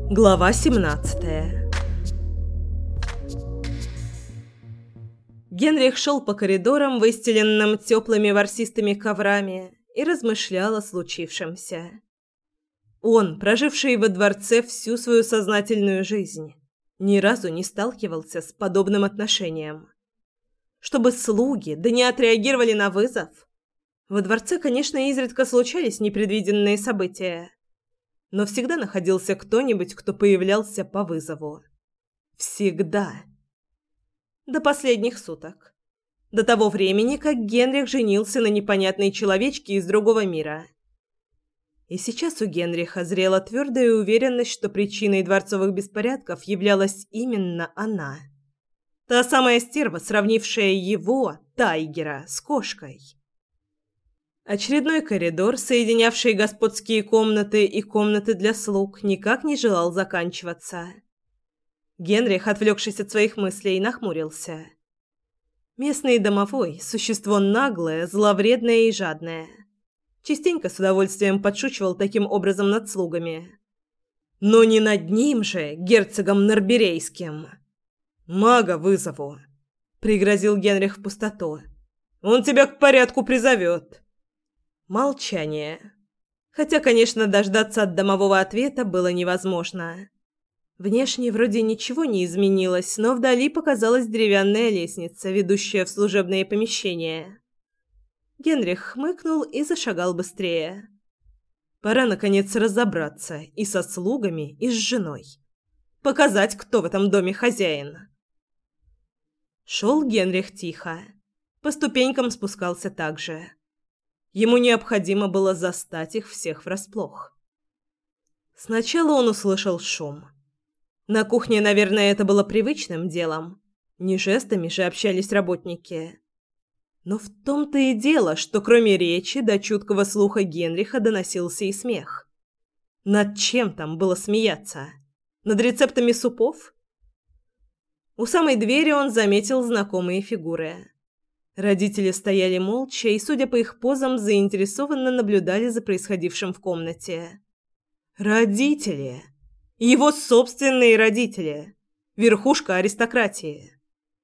Глава 17. Генрих шел по коридорам, выстеленным теплыми ворсистыми коврами, и размышлял о случившемся. Он, проживший во дворце всю свою сознательную жизнь, ни разу не сталкивался с подобным отношением. Чтобы слуги да не отреагировали на вызов. Во дворце, конечно, изредка случались непредвиденные события, но всегда находился кто-нибудь, кто появлялся по вызову. Всегда. До последних суток. До того времени, как Генрих женился на непонятной человечке из другого мира. И сейчас у Генриха зрела твердая уверенность, что причиной дворцовых беспорядков являлась именно она. Та самая стерва, сравнившая его, Тайгера, с кошкой. Очередной коридор, соединявший господские комнаты и комнаты для слуг, никак не желал заканчиваться. Генрих, отвлекшись от своих мыслей, нахмурился. Местный домовой – существо наглое, зловредное и жадное. Частенько с удовольствием подшучивал таким образом над слугами. Но не над ним же, герцогом Норберейским. «Мага вызову», – пригрозил Генрих в пустоту. «Он тебя к порядку призовет». Молчание. Хотя, конечно, дождаться от домового ответа было невозможно. Внешне вроде ничего не изменилось, но вдали показалась деревянная лестница, ведущая в служебные помещения. Генрих хмыкнул и зашагал быстрее. Пора, наконец, разобраться и со слугами, и с женой. Показать, кто в этом доме хозяин. Шел Генрих тихо. По ступенькам спускался так же. Ему необходимо было застать их всех врасплох. Сначала он услышал шум. На кухне, наверное, это было привычным делом. Не жестами же общались работники. Но в том-то и дело, что кроме речи до чуткого слуха Генриха доносился и смех. Над чем там было смеяться? Над рецептами супов? У самой двери он заметил знакомые фигуры. Родители стояли молча и, судя по их позам, заинтересованно наблюдали за происходившим в комнате. Родители! Его собственные родители! Верхушка аристократии!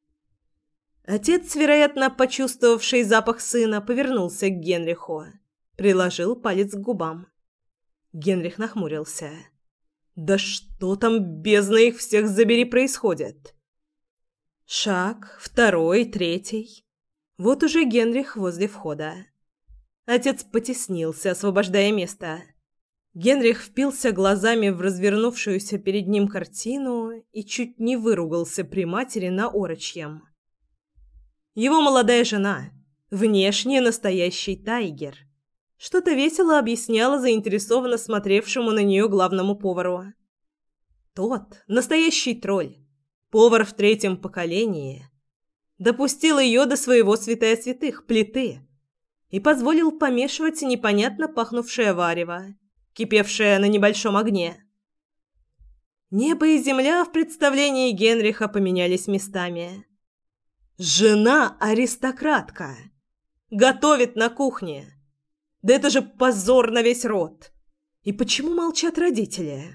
Отец, вероятно, почувствовавший запах сына, повернулся к Генриху, приложил палец к губам. Генрих нахмурился. «Да что там, бездна их всех забери, происходит?» Шаг, второй, третий. Вот уже Генрих возле входа. Отец потеснился, освобождая место. Генрих впился глазами в развернувшуюся перед ним картину и чуть не выругался при матери на орочьем. Его молодая жена, внешне настоящий Тайгер, что-то весело объясняла заинтересованно смотревшему на нее главному повару. Тот, настоящий тролль, повар в третьем поколении, допустил ее до своего святая святых, плиты, и позволил помешивать непонятно пахнувшее варево, кипевшее на небольшом огне. Небо и земля в представлении Генриха поменялись местами. Жена-аристократка! Готовит на кухне! Да это же позор на весь род! И почему молчат родители?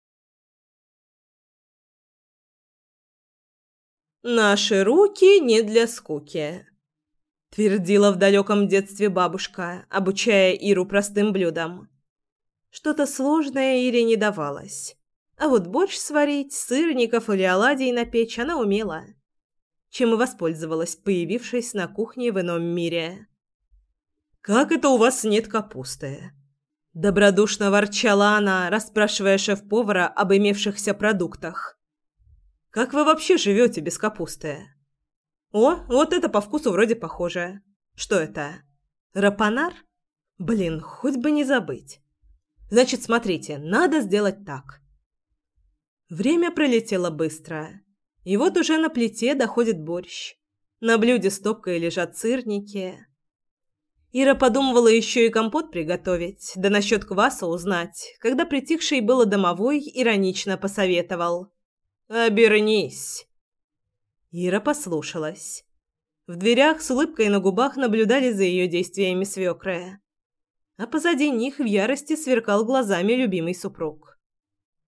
«Наши руки не для скуки», — твердила в далеком детстве бабушка, обучая Иру простым блюдам. Что-то сложное Ире не давалось. А вот борщ сварить, сырников или оладий напечь она умела. Чем и воспользовалась, появившись на кухне в ином мире. «Как это у вас нет капусты?» Добродушно ворчала она, расспрашивая шеф-повара об имевшихся продуктах. «Как вы вообще живете без капусты?» «О, вот это по вкусу вроде похоже. Что это? Рапанар? Блин, хоть бы не забыть. Значит, смотрите, надо сделать так». Время пролетело быстро. И вот уже на плите доходит борщ. На блюде стопкой лежат сырники. Ира подумывала еще и компот приготовить, да насчет кваса узнать, когда притихший было домовой иронично посоветовал: «Обернись». Ира послушалась. В дверях с улыбкой на губах наблюдали за ее действиями свекры. А позади них в ярости сверкал глазами любимый супруг.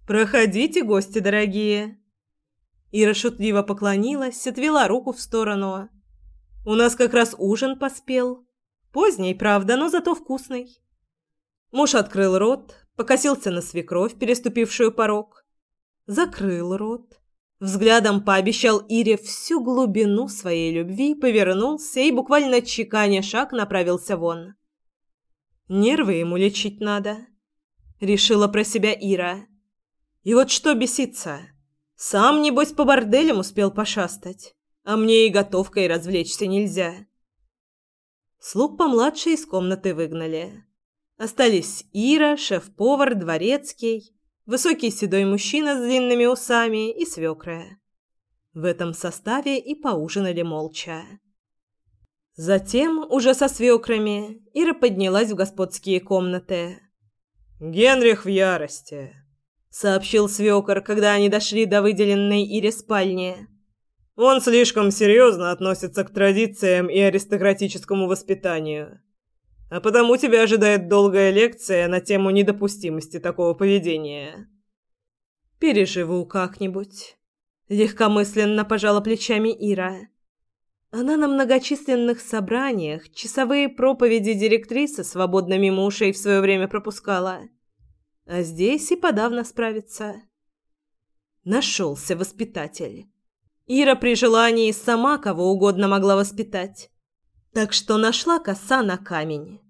«Проходите, гости дорогие». Ира шутливо поклонилась, отвела руку в сторону. «У нас как раз ужин поспел. Поздний, правда, но зато вкусный». Муж открыл рот, покосился на свекровь, переступившую порог. Закрыл рот. Взглядом пообещал Ире всю глубину своей любви, повернулся и, буквально чеканя шаг, направился вон. «Нервы ему лечить надо», — решила про себя Ира. «И вот что беситься? Сам, небось, по борделям успел пошастать, а мне и готовкой развлечься нельзя». Слуг помладше из комнаты выгнали. Остались Ира, шеф-повар, дворецкий, высокий седой мужчина с длинными усами и свекра. В этом составе и поужинали молча. Затем, уже со свекрами, Ира поднялась в господские комнаты. «Генрих в ярости», — сообщил свекор, когда они дошли до выделенной Ире спальни. «Он слишком серьезно относится к традициям и аристократическому воспитанию. А потому тебя ожидает долгая лекция на тему недопустимости такого поведения». «Переживу как-нибудь», — легкомысленно пожала плечами Ира. Она на многочисленных собраниях часовые проповеди директрисы свободно мимо ушей в свое время пропускала. А здесь и подавно справится. Нашелся воспитатель. Ира при желании сама кого угодно могла воспитать. Так что нашла коса на камень.